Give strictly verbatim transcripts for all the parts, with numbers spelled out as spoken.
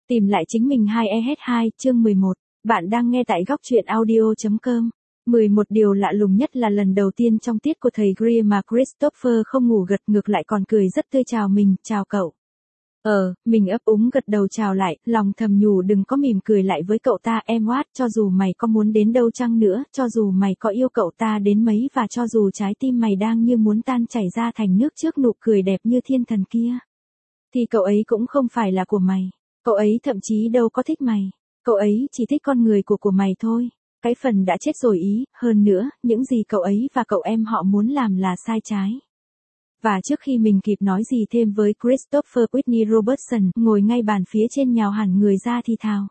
Tìm lại chính mình hai E H hai, chương mười một. Bạn đang nghe tại góc truyện audio chấm com. mười một điều lạ lùng nhất là lần đầu tiên trong tiết của thầy Greer mà Christopher không ngủ gật, ngược lại còn cười rất tươi chào mình, chào cậu. Ờ, mình ấp úng gật đầu chào lại, lòng thầm nhủ đừng có mỉm cười lại với cậu ta em Watt, cho dù mày có muốn đến đâu chăng nữa, cho dù mày có yêu cậu ta đến mấy và cho dù trái tim mày đang như muốn tan chảy ra thành nước trước nụ cười đẹp như thiên thần kia. Thì cậu ấy cũng không phải là của mày. Cậu ấy thậm chí đâu có thích mày. Cậu ấy chỉ thích con người của của mày thôi. Cái phần đã chết rồi ý, hơn nữa, những gì cậu ấy và cậu em họ muốn làm là sai trái. Và trước khi mình kịp nói gì thêm với Christopher, Whitney Robertson ngồi ngay bàn phía trên nhào hẳn người ra thì thào.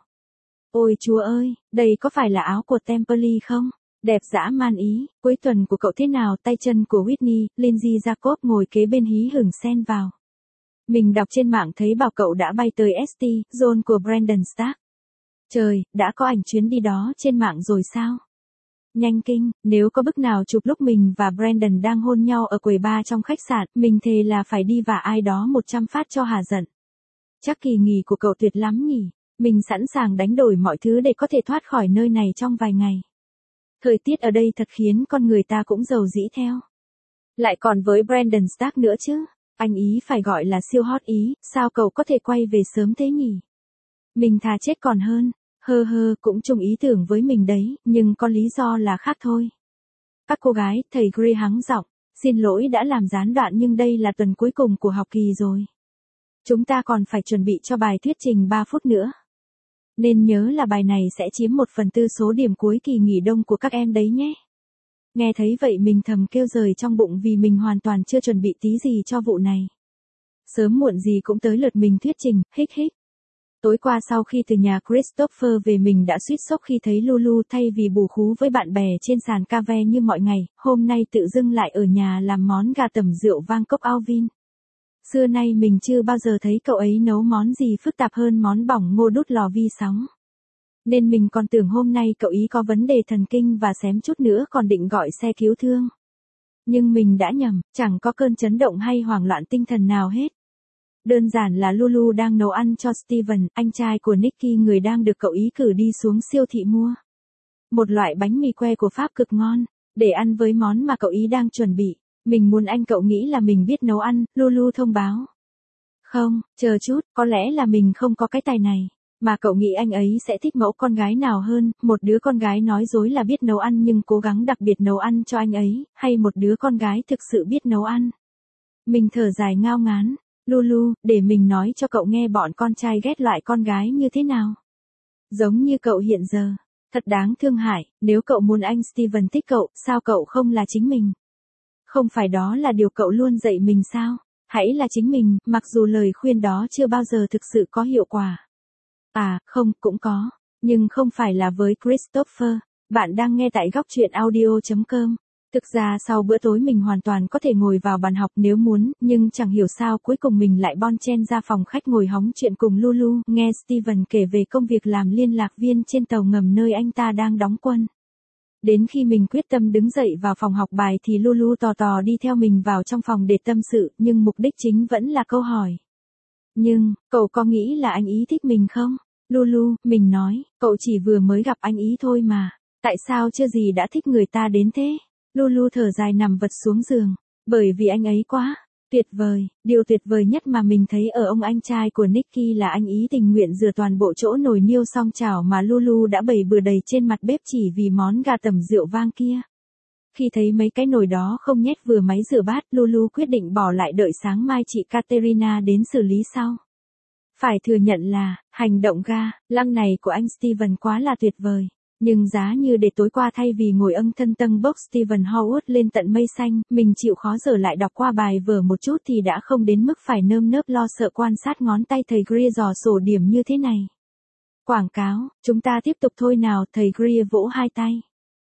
Ôi chúa ơi, đây có phải là áo của Temperley không? Đẹp dã man ý, cuối tuần của cậu thế nào? Tay chân của Whitney, Lindsay Jacob ngồi kế bên hí hửng xen vào. Mình đọc trên mạng thấy bảo cậu đã bay tới ét tê, Zone của Brandon Stark. Trời, đã có ảnh chuyến đi đó trên mạng rồi sao? Nhanh kinh, nếu có bức nào chụp lúc mình và Brandon đang hôn nhau ở quầy bar trong khách sạn, mình thề là phải đi và ai đó một trăm phát cho hà giận. Chắc kỳ nghỉ của cậu tuyệt lắm nhỉ? Mình sẵn sàng đánh đổi mọi thứ để có thể thoát khỏi nơi này trong vài ngày. Thời tiết ở đây thật khiến con người ta cũng giàu dĩ theo. Lại còn với Brandon Stark nữa chứ. Anh ý phải gọi là siêu hot ý, sao cậu có thể quay về sớm thế nhỉ? Mình thà chết còn hơn, hơ hơ cũng chung ý tưởng với mình đấy, nhưng có lý do là khác thôi. Các cô gái, thầy Greer hắng giọng, xin lỗi đã làm gián đoạn nhưng đây là tuần cuối cùng của học kỳ rồi. Chúng ta còn phải chuẩn bị cho bài thuyết trình ba phút nữa. Nên nhớ là bài này sẽ chiếm một phần tư số điểm cuối kỳ nghỉ đông của các em đấy nhé. Nghe thấy vậy mình thầm kêu rời trong bụng vì mình hoàn toàn chưa chuẩn bị tí gì cho vụ này. Sớm muộn gì cũng tới lượt mình thuyết trình, hích hích. Tối qua sau khi từ nhà Christopher về mình đã suýt sốc khi thấy Lulu thay vì bù khú với bạn bè trên sàn cave như mọi ngày, hôm nay tự dưng lại ở nhà làm món gà tẩm rượu vang cốc Alvin. Xưa nay mình chưa bao giờ thấy cậu ấy nấu món gì phức tạp hơn món bỏng ngô đút lò vi sóng. Nên mình còn tưởng hôm nay cậu ý có vấn đề thần kinh và xém chút nữa còn định gọi xe cứu thương. Nhưng mình đã nhầm, chẳng có cơn chấn động hay hoảng loạn tinh thần nào hết. Đơn giản là Lulu đang nấu ăn cho Steven, anh trai của Nicky, người đang được cậu ý cử đi xuống siêu thị mua. Một loại bánh mì que của Pháp cực ngon, để ăn với món mà cậu ý đang chuẩn bị. Mình muốn anh cậu nghĩ là mình biết nấu ăn, Lulu thông báo. Không, chờ chút, có lẽ là mình không có cái tài này. Mà cậu nghĩ anh ấy sẽ thích mẫu con gái nào hơn, một đứa con gái nói dối là biết nấu ăn nhưng cố gắng đặc biệt nấu ăn cho anh ấy, hay một đứa con gái thực sự biết nấu ăn. Mình thở dài ngao ngán, Lulu, để mình nói cho cậu nghe bọn con trai ghét loại con gái như thế nào. Giống như cậu hiện giờ, thật đáng thương hại, nếu cậu muốn anh Steven thích cậu, sao cậu không là chính mình? Không phải đó là điều cậu luôn dạy mình sao? Hãy là chính mình, mặc dù lời khuyên đó chưa bao giờ thực sự có hiệu quả. À, không, cũng có. Nhưng không phải là với Christopher. Bạn đang nghe tại góc truyện audio chấm com. Thực ra sau bữa tối mình hoàn toàn có thể ngồi vào bàn học nếu muốn, nhưng chẳng hiểu sao cuối cùng mình lại bon chen ra phòng khách ngồi hóng chuyện cùng Lulu, nghe Steven kể về công việc làm liên lạc viên trên tàu ngầm nơi anh ta đang đóng quân. Đến khi mình quyết tâm đứng dậy vào phòng học bài thì Lulu tò tò đi theo mình vào trong phòng để tâm sự, nhưng mục đích chính vẫn là câu hỏi. Nhưng, cậu có nghĩ là anh ý thích mình không? Lulu, mình nói, cậu chỉ vừa mới gặp anh ý thôi mà. Tại sao chưa gì đã thích người ta đến thế? Lulu thở dài nằm vật xuống giường. Bởi vì anh ấy quá tuyệt vời. Điều tuyệt vời nhất mà mình thấy ở ông anh trai của Nicky là anh ý tình nguyện rửa toàn bộ chỗ nồi niêu song chảo mà Lulu đã bày bừa đầy trên mặt bếp chỉ vì món gà tẩm rượu vang kia. Khi thấy mấy cái nồi đó không nhét vừa máy rửa bát, Lulu quyết định bỏ lại đợi sáng mai chị Katerina đến xử lý sau. Phải thừa nhận là, hành động ga lăng này của anh Steven quá là tuyệt vời. Nhưng giá như để tối qua thay vì ngồi âng thân tâng bốc Steven Howard lên tận mây xanh, mình chịu khó dở lại đọc qua bài vở một chút thì đã không đến mức phải nơm nớp lo sợ quan sát ngón tay thầy Greer dò sổ điểm như thế này. Quảng cáo, chúng ta tiếp tục thôi nào, thầy Greer vỗ hai tay.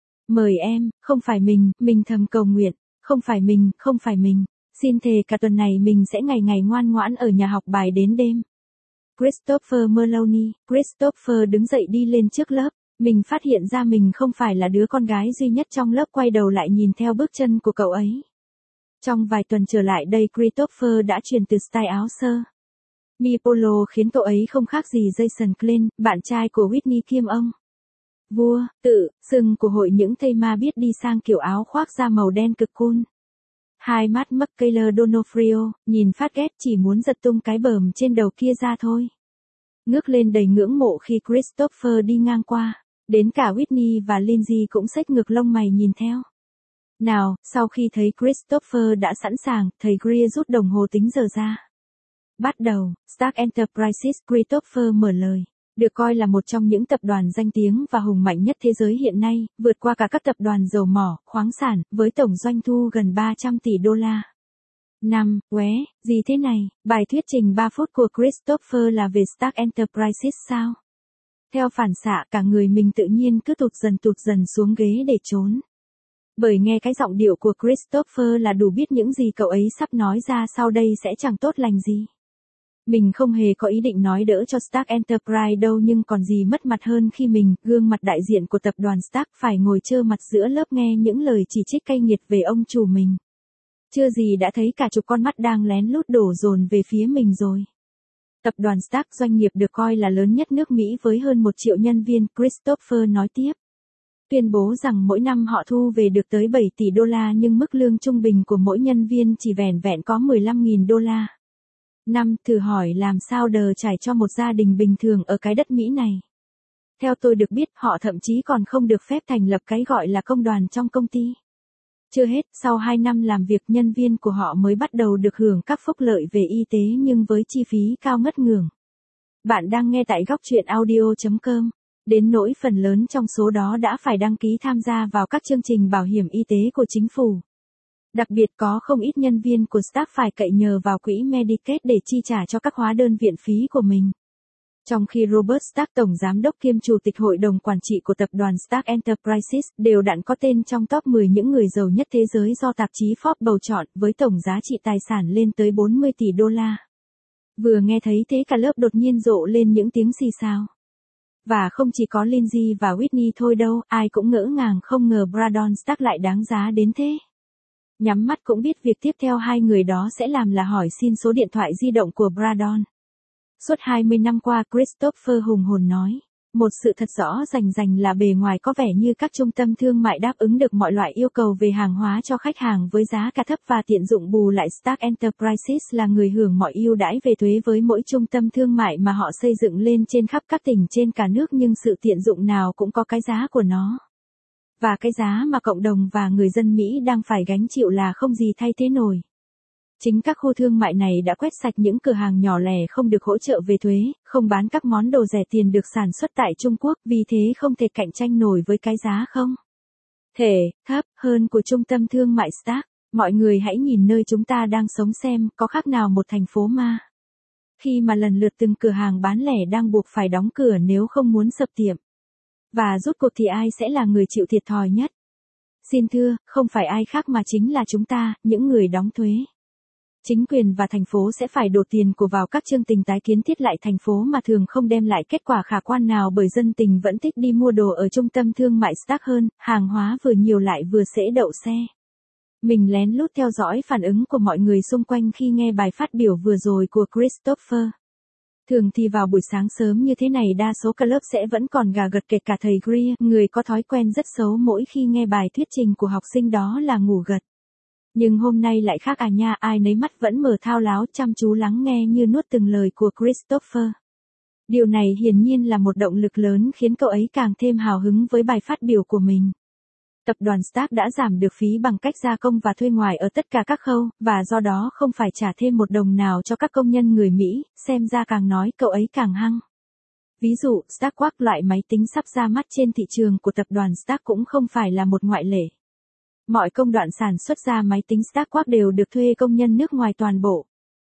Mời em, không phải mình, mình thầm cầu nguyện, không phải mình, không phải mình, xin thề cả tuần này mình sẽ ngày ngày ngoan ngoãn ở nhà học bài đến đêm. Christopher Maloney, Christopher đứng dậy đi lên trước lớp. Mình phát hiện ra mình không phải là đứa con gái duy nhất trong lớp quay đầu lại nhìn theo bước chân của cậu ấy. Trong vài tuần trở lại đây Christopher đã chuyển từ style áo sơ Nipolo khiến cậu ấy không khác gì Jason Klein, bạn trai của Whitney kiêm ông vua, tự, xưng của hội những thây ma biết đi sang kiểu áo khoác da màu đen cực cool. Hai mắt Michaela Donofrio, nhìn phát ghét chỉ muốn giật tung cái bờm trên đầu kia ra thôi. Ngước lên đầy ngưỡng mộ khi Christopher đi ngang qua. Đến cả Whitney và Lindsay cũng xếch ngược lông mày nhìn theo. Nào, sau khi thấy Christopher đã sẵn sàng, thầy Greer rút đồng hồ tính giờ ra. Bắt đầu, Stark Enterprises. Christopher mở lời. Được coi là một trong những tập đoàn danh tiếng và hùng mạnh nhất thế giới hiện nay, vượt qua cả các tập đoàn dầu mỏ, khoáng sản, với tổng doanh thu gần ba trăm tỷ đô la. Năm, ué, gì thế này, bài thuyết trình ba phút của Christopher là về Stark Enterprises sao? Theo phản xạ cả người mình tự nhiên cứ tụt dần tụt dần xuống ghế để trốn. Bởi nghe cái giọng điệu của Christopher là đủ biết những gì cậu ấy sắp nói ra sau đây sẽ chẳng tốt lành gì. Mình không hề có ý định nói đỡ cho Stark Enterprise đâu nhưng còn gì mất mặt hơn khi mình, gương mặt đại diện của tập đoàn Stark phải ngồi trơ mặt giữa lớp nghe những lời chỉ trích cay nghiệt về ông chủ mình. Chưa gì đã thấy cả chục con mắt đang lén lút đổ dồn về phía mình rồi. Tập đoàn Stark doanh nghiệp được coi là lớn nhất nước Mỹ với hơn một triệu nhân viên, Christopher nói tiếp. Tuyên bố rằng mỗi năm họ thu về được tới bảy tỷ đô la nhưng mức lương trung bình của mỗi nhân viên chỉ vẻn vẹn có mười lăm nghìn đô la. Năm, thử hỏi làm sao đờ trải cho một gia đình bình thường ở cái đất Mỹ này. Theo tôi được biết họ thậm chí còn không được phép thành lập cái gọi là công đoàn trong công ty. Chưa hết, sau hai năm làm việc nhân viên của họ mới bắt đầu được hưởng các phúc lợi về y tế nhưng với chi phí cao ngất ngưởng. Bạn đang nghe tại góc truyện audio chấm com. Đến nỗi phần lớn trong số đó đã phải đăng ký tham gia vào các chương trình bảo hiểm y tế của chính phủ. Đặc biệt có không ít nhân viên của Stark phải cậy nhờ vào quỹ Medicaid để chi trả cho các hóa đơn viện phí của mình. Trong khi Robert Stark, tổng giám đốc kiêm chủ tịch hội đồng quản trị của tập đoàn Stark Enterprises, đều đặn có tên trong top mười những người giàu nhất thế giới do tạp chí Forbes bầu chọn, với tổng giá trị tài sản lên tới bốn mươi tỷ đô la. Vừa nghe thấy thế cả lớp đột nhiên rộ lên những tiếng xì xào. Và không chỉ có Lindsay và Whitney thôi đâu, ai cũng ngỡ ngàng không ngờ Brandon Stark lại đáng giá đến thế. Nhắm mắt cũng biết việc tiếp theo hai người đó sẽ làm là hỏi xin số điện thoại di động của Brandon. Suốt hai mươi năm qua, Christopher hùng hồn nói, một sự thật rõ rành rành là bề ngoài có vẻ như các trung tâm thương mại đáp ứng được mọi loại yêu cầu về hàng hóa cho khách hàng với giá cả thấp và tiện dụng, bù lại Stark Enterprises là người hưởng mọi ưu đãi về thuế với mỗi trung tâm thương mại mà họ xây dựng lên trên khắp các tỉnh trên cả nước, nhưng sự tiện dụng nào cũng có cái giá của nó. Và cái giá mà cộng đồng và người dân Mỹ đang phải gánh chịu là không gì thay thế nổi. Chính các khu thương mại này đã quét sạch những cửa hàng nhỏ lẻ không được hỗ trợ về thuế, không bán các món đồ rẻ tiền được sản xuất tại Trung Quốc, vì thế không thể cạnh tranh nổi với cái giá không thể thấp hơn của trung tâm thương mại Stark. Mọi người hãy nhìn nơi chúng ta đang sống xem, có khác nào một thành phố ma. Khi mà lần lượt từng cửa hàng bán lẻ đang buộc phải đóng cửa nếu không muốn sập tiệm. Và rốt cuộc thì ai sẽ là người chịu thiệt thòi nhất? Xin thưa, không phải ai khác mà chính là chúng ta, những người đóng thuế. Chính quyền và thành phố sẽ phải đổ tiền của vào các chương trình tái kiến thiết lại thành phố mà thường không đem lại kết quả khả quan nào, bởi dân tình vẫn thích đi mua đồ ở trung tâm thương mại Stark hơn, hàng hóa vừa nhiều lại vừa dễ đậu xe. Mình lén lút theo dõi phản ứng của mọi người xung quanh khi nghe bài phát biểu vừa rồi của Christopher. Thường thì vào buổi sáng sớm như thế này đa số cả lớp sẽ vẫn còn gà gật, kể cả thầy Greer, người có thói quen rất xấu mỗi khi nghe bài thuyết trình của học sinh đó là ngủ gật. Nhưng hôm nay lại khác à nha, ai nấy mắt vẫn mở thao láo chăm chú lắng nghe như nuốt từng lời của Christopher. Điều này hiển nhiên là một động lực lớn khiến cậu ấy càng thêm hào hứng với bài phát biểu của mình. Tập đoàn Stark đã giảm được phí bằng cách gia công và thuê ngoài ở tất cả các khâu, và do đó không phải trả thêm một đồng nào cho các công nhân người Mỹ, xem ra càng nói cậu ấy càng hăng. Ví dụ, StarkWark, loại máy tính sắp ra mắt trên thị trường của tập đoàn Stark, cũng không phải là một ngoại lệ. Mọi công đoạn sản xuất ra máy tính StarkWark đều được thuê công nhân nước ngoài toàn bộ.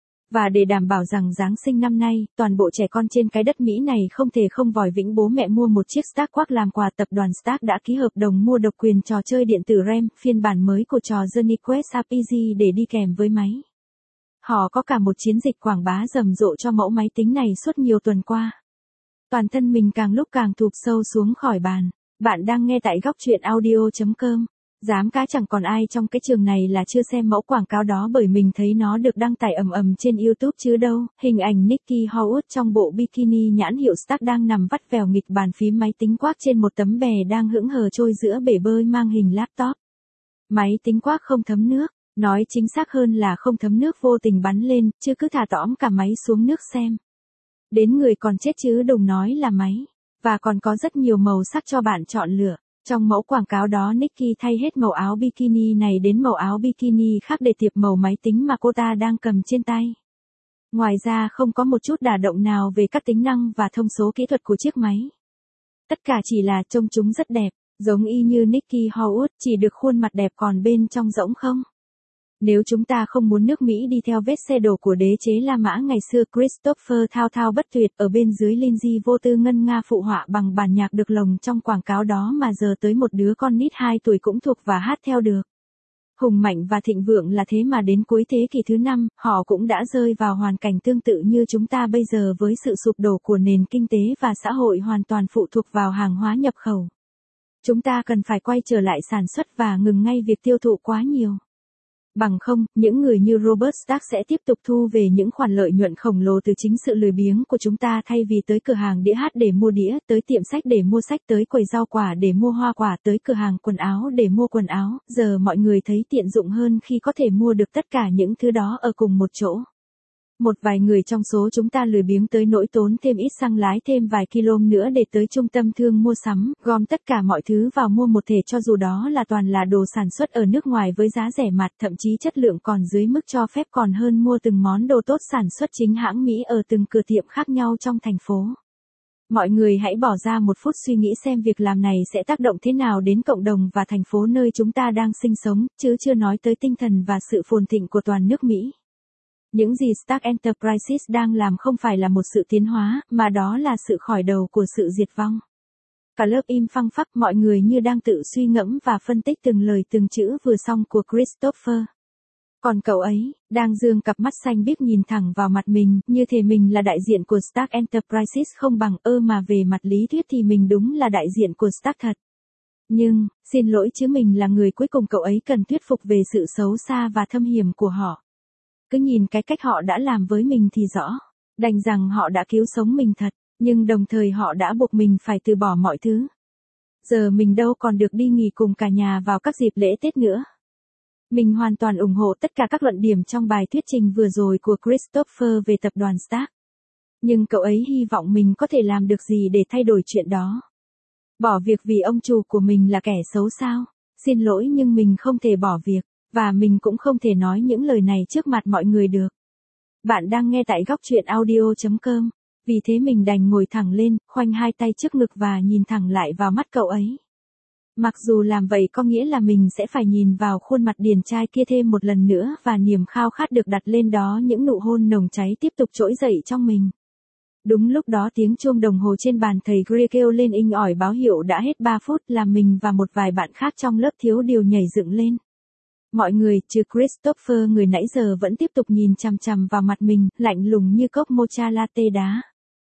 Và để đảm bảo rằng Giáng sinh năm nay, toàn bộ trẻ con trên cái đất Mỹ này không thể không vòi vĩnh bố mẹ mua một chiếc StarkWark làm quà, tập đoàn Stark đã ký hợp đồng mua độc quyền trò chơi điện tử RAM, phiên bản mới của trò Johnny Quest rờ pê giê để đi kèm với máy. Họ có cả một chiến dịch quảng bá rầm rộ cho mẫu máy tính này suốt nhiều tuần qua. Toàn thân mình càng lúc càng thụp sâu xuống khỏi bàn. Bạn đang nghe tại góc truyện audio chấm com. Dám cá chẳng còn ai trong cái trường này là chưa xem mẫu quảng cáo đó bởi mình thấy nó được đăng tải ầm ầm trên YouTube chứ đâu. Hình ảnh Nikki Howard trong bộ bikini nhãn hiệu Stark đang nằm vắt vẻo nghịch bàn phím máy tính quác trên một tấm bè đang hững hờ trôi giữa bể bơi mang hình laptop. Máy tính quác không thấm nước, nói chính xác hơn là không thấm nước vô tình bắn lên, chứ cứ thả tõm cả máy xuống nước xem. Đến người còn chết chứ đừng nói là máy. Và còn có rất nhiều màu sắc cho bạn chọn lựa. Trong mẫu quảng cáo đó Nikki thay hết màu áo bikini này đến màu áo bikini khác để tiệp màu máy tính mà cô ta đang cầm trên tay. Ngoài ra không có một chút đả động nào về các tính năng và thông số kỹ thuật của chiếc máy. Tất cả chỉ là trông chúng rất đẹp, giống y như Nikki Howard, chỉ được khuôn mặt đẹp còn bên trong rỗng không. Nếu chúng ta không muốn nước Mỹ đi theo vết xe đổ của đế chế La Mã ngày xưa Christopher thao thao bất tuyệt ở bên dưới Lindsay vô tư ngân nga phụ họa bằng bản nhạc được lồng trong quảng cáo đó mà giờ tới một đứa con nít hai tuổi cũng thuộc và hát theo được. Hùng mạnh và thịnh vượng là thế mà đến cuối thế kỷ thứ năm, họ cũng đã rơi vào hoàn cảnh tương tự như chúng ta bây giờ với sự sụp đổ của nền kinh tế và xã hội hoàn toàn phụ thuộc vào hàng hóa nhập khẩu. Chúng ta cần phải quay trở lại sản xuất và ngừng ngay việc tiêu thụ quá nhiều. Bằng không, những người như Robert Stark sẽ tiếp tục thu về những khoản lợi nhuận khổng lồ từ chính sự lười biếng của chúng ta thay vì tới cửa hàng đĩa hát để mua đĩa, tới tiệm sách để mua sách, tới quầy rau quả để mua hoa quả, tới cửa hàng quần áo để mua quần áo. Giờ mọi người thấy tiện dụng hơn khi có thể mua được tất cả những thứ đó ở cùng một chỗ. Một vài người trong số chúng ta lười biếng tới nỗi tốn thêm ít xăng lái thêm vài km nữa để tới trung tâm thương mua sắm, gom tất cả mọi thứ vào mua một thể cho dù đó là toàn là đồ sản xuất ở nước ngoài với giá rẻ mạt, thậm chí chất lượng còn dưới mức cho phép còn hơn mua từng món đồ tốt sản xuất chính hãng Mỹ ở từng cửa tiệm khác nhau trong thành phố. Mọi người hãy bỏ ra một phút suy nghĩ xem việc làm này sẽ tác động thế nào đến cộng đồng và thành phố nơi chúng ta đang sinh sống, chứ chưa nói tới tinh thần và sự phồn thịnh của toàn nước Mỹ. Những gì Stark Enterprises đang làm không phải là một sự tiến hóa, mà đó là sự khởi đầu của sự diệt vong. Cả lớp im phăng phắc, mọi người như đang tự suy ngẫm và phân tích từng lời từng chữ vừa xong của Christopher. Còn cậu ấy, đang dương cặp mắt xanh biếc nhìn thẳng vào mặt mình, như thể mình là đại diện của Stark Enterprises không bằng ơ mà về mặt lý thuyết thì mình đúng là đại diện của Stark thật. Nhưng, xin lỗi chứ mình là người cuối cùng cậu ấy cần thuyết phục về sự xấu xa và thâm hiểm của họ. Cứ nhìn cái cách họ đã làm với mình thì rõ, đành rằng họ đã cứu sống mình thật, nhưng đồng thời họ đã buộc mình phải từ bỏ mọi thứ. Giờ mình đâu còn được đi nghỉ cùng cả nhà vào các dịp lễ Tết nữa. Mình hoàn toàn ủng hộ tất cả các luận điểm trong bài thuyết trình vừa rồi của Christopher về tập đoàn Stark. Nhưng cậu ấy hy vọng mình có thể làm được gì để thay đổi chuyện đó. Bỏ việc vì ông chủ của mình là kẻ xấu sao? Xin lỗi nhưng mình không thể bỏ việc. Và mình cũng không thể nói những lời này trước mặt mọi người được. Bạn đang nghe tại góc truyện audio chấm com. Vì thế mình đành ngồi thẳng lên, khoanh hai tay trước ngực và nhìn thẳng lại vào mắt cậu ấy. Mặc dù làm vậy có nghĩa là mình sẽ phải nhìn vào khuôn mặt điển trai kia thêm một lần nữa và niềm khao khát được đặt lên đó những nụ hôn nồng cháy tiếp tục trỗi dậy trong mình. Đúng lúc đó tiếng chuông đồng hồ trên bàn thầy Greer kêu lên inh ỏi báo hiệu đã hết ba phút làm mình và một vài bạn khác trong lớp thiếu điều nhảy dựng lên. Mọi người, trừ Christopher người nãy giờ vẫn tiếp tục nhìn chằm chằm vào mặt mình, lạnh lùng như cốc mocha latte đá.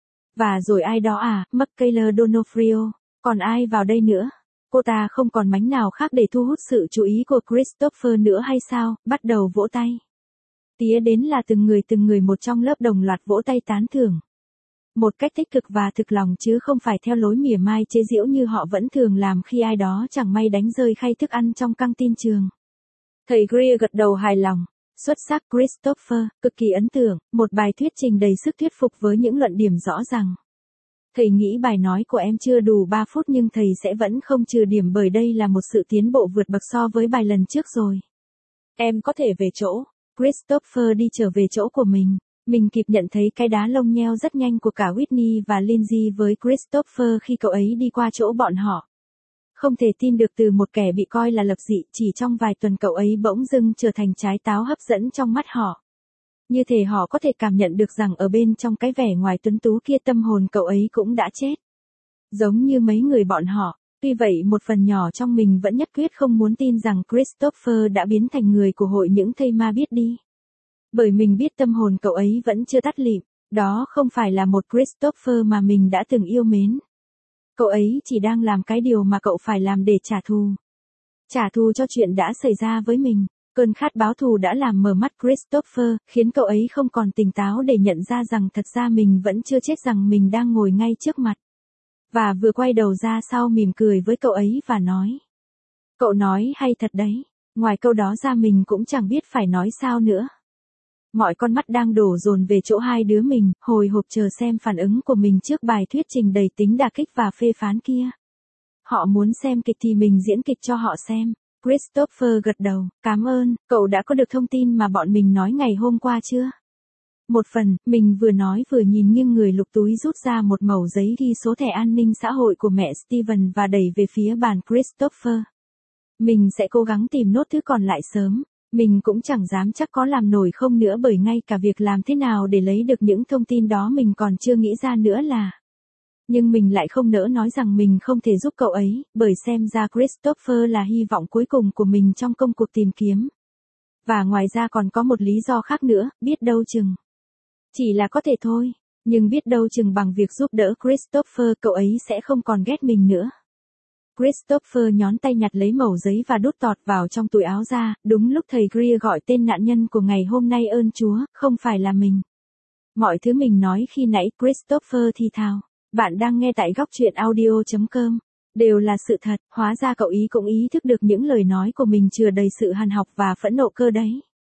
Và rồi ai đó à, Michaela Donofrio, còn ai vào đây nữa? Cô ta không còn mánh nào khác để thu hút sự chú ý của Christopher nữa hay sao, bắt đầu vỗ tay. Tía đến là từng người từng người một trong lớp đồng loạt vỗ tay tán thưởng. Một cách tích cực và thực lòng chứ không phải theo lối mỉa mai chế giễu như họ vẫn thường làm khi ai đó chẳng may đánh rơi khay thức ăn trong căng tin trường. Thầy Greer gật đầu hài lòng. Xuất sắc Christopher, cực kỳ ấn tượng, một bài thuyết trình đầy sức thuyết phục với những luận điểm rõ ràng. Thầy nghĩ bài nói của em chưa đủ ba phút nhưng thầy sẽ vẫn không trừ điểm bởi đây là một sự tiến bộ vượt bậc so với bài lần trước rồi. Em có thể về chỗ. Christopher đi trở về chỗ của mình. Mình kịp nhận thấy cái đá lông nheo rất nhanh của cả Whitney và Lindsay với Christopher khi cậu ấy đi qua chỗ bọn họ. Không thể tin được từ một kẻ bị coi là lập dị, chỉ trong vài tuần cậu ấy bỗng dưng trở thành trái táo hấp dẫn trong mắt họ. Như thể họ có thể cảm nhận được rằng ở bên trong cái vẻ ngoài tuấn tú kia tâm hồn cậu ấy cũng đã chết. Giống như mấy người bọn họ, tuy vậy một phần nhỏ trong mình vẫn nhất quyết không muốn tin rằng Christopher đã biến thành người của hội những thây ma biết đi. Bởi mình biết tâm hồn cậu ấy vẫn chưa tắt lịm, đó không phải là một Christopher mà mình đã từng yêu mến. Cậu ấy chỉ đang làm cái điều mà cậu phải làm để trả thù. Trả thù cho chuyện đã xảy ra với mình. Cơn khát báo thù đã làm mờ mắt Christopher, khiến cậu ấy không còn tỉnh táo để nhận ra rằng thật ra mình vẫn chưa chết, rằng mình đang ngồi ngay trước mặt. Và vừa quay đầu ra sau mỉm cười với cậu ấy và nói. Cậu nói hay thật đấy. Ngoài câu đó ra mình cũng chẳng biết phải nói sao nữa. Mọi con mắt đang đổ dồn về chỗ hai đứa mình, hồi hộp chờ xem phản ứng của mình trước bài thuyết trình đầy tính đả kích và phê phán kia. Họ muốn xem kịch thì mình diễn kịch cho họ xem. Christopher gật đầu, cảm ơn, cậu đã có được thông tin mà bọn mình nói ngày hôm qua chưa? Một phần, mình vừa nói vừa nhìn nghiêng người lục túi rút ra một mẩu giấy ghi số thẻ an ninh xã hội của mẹ Steven và đẩy về phía bàn Christopher. Mình sẽ cố gắng tìm nốt thứ còn lại sớm. Mình cũng chẳng dám chắc có làm nổi không nữa, bởi ngay cả việc làm thế nào để lấy được những thông tin đó mình còn chưa nghĩ ra nữa là. Nhưng mình lại không nỡ nói rằng mình không thể giúp cậu ấy, bởi xem ra Christopher là hy vọng cuối cùng của mình trong công cuộc tìm kiếm. Và ngoài ra còn có một lý do khác nữa, biết đâu chừng. Chỉ là có thể thôi, nhưng biết đâu chừng bằng việc giúp đỡ Christopher cậu ấy sẽ không còn ghét mình nữa. Christopher nhón tay nhặt lấy mẩu giấy và đút tọt vào trong túi áo ra, đúng lúc thầy Greer gọi tên nạn nhân của ngày hôm nay, ơn Chúa, không phải là mình. Mọi thứ mình nói khi nãy, Christopher thì thào. Bạn đang nghe tại góc truyện audio chấm com. Đều là sự thật, hóa ra cậu ý cũng ý thức được những lời nói của mình chứa đầy sự hằn học và phẫn nộ cơ đấy.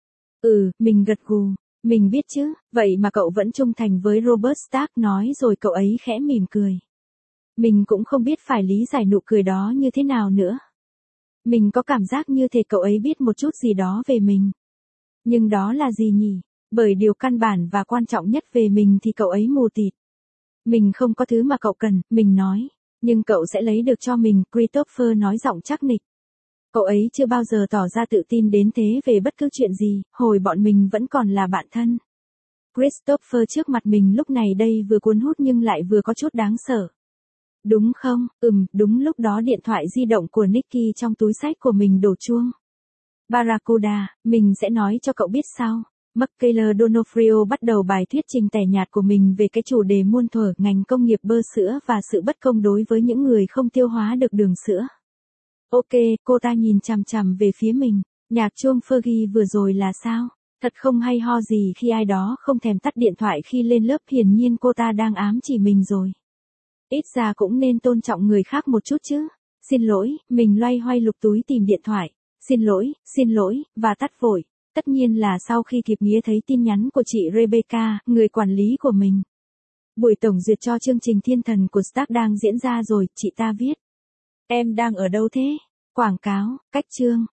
Ừ, mình gật gù. Mình biết chứ, vậy mà cậu vẫn trung thành với Robert Stark, nói rồi cậu ấy khẽ mỉm cười. Mình cũng không biết phải lý giải nụ cười đó như thế nào nữa. Mình có cảm giác như thể cậu ấy biết một chút gì đó về mình. Nhưng đó là gì nhỉ? Bởi điều căn bản và quan trọng nhất về mình thì cậu ấy mù tịt. Mình không có thứ mà cậu cần, mình nói. Nhưng cậu sẽ lấy được cho mình, Christopher nói giọng chắc nịch. Cậu ấy chưa bao giờ tỏ ra tự tin đến thế về bất cứ chuyện gì, hồi bọn mình vẫn còn là bạn thân. Christopher trước mặt mình lúc này đây vừa cuốn hút nhưng lại vừa có chút đáng sợ. Đúng không? Ừm, đúng lúc đó điện thoại di động của Nicky trong túi xách của mình đổ chuông. Barracuda, mình sẽ nói cho cậu biết sau. Michaela Donofrio bắt đầu bài thuyết trình tẻ nhạt của mình về cái chủ đề muôn thuở, ngành công nghiệp bơ sữa và sự bất công đối với những người không tiêu hóa được đường sữa. Ok, cô ta nhìn chằm chằm về phía mình. Nhạc chuông Fergie vừa rồi là sao? Thật không hay ho gì khi ai đó không thèm tắt điện thoại khi lên lớp, hiển nhiên cô ta đang ám chỉ mình rồi. Ít ra cũng nên tôn trọng người khác một chút chứ. Xin lỗi, mình loay hoay lục túi tìm điện thoại. Xin lỗi, xin lỗi, và tắt vội. Tất nhiên là sau khi kịp nghĩa thấy tin nhắn của chị Rebecca, người quản lý của mình. Buổi tổng duyệt cho chương trình Thiên Thần của Stark đang diễn ra rồi, chị ta viết. Em đang ở đâu thế? Quảng cáo, cách chương.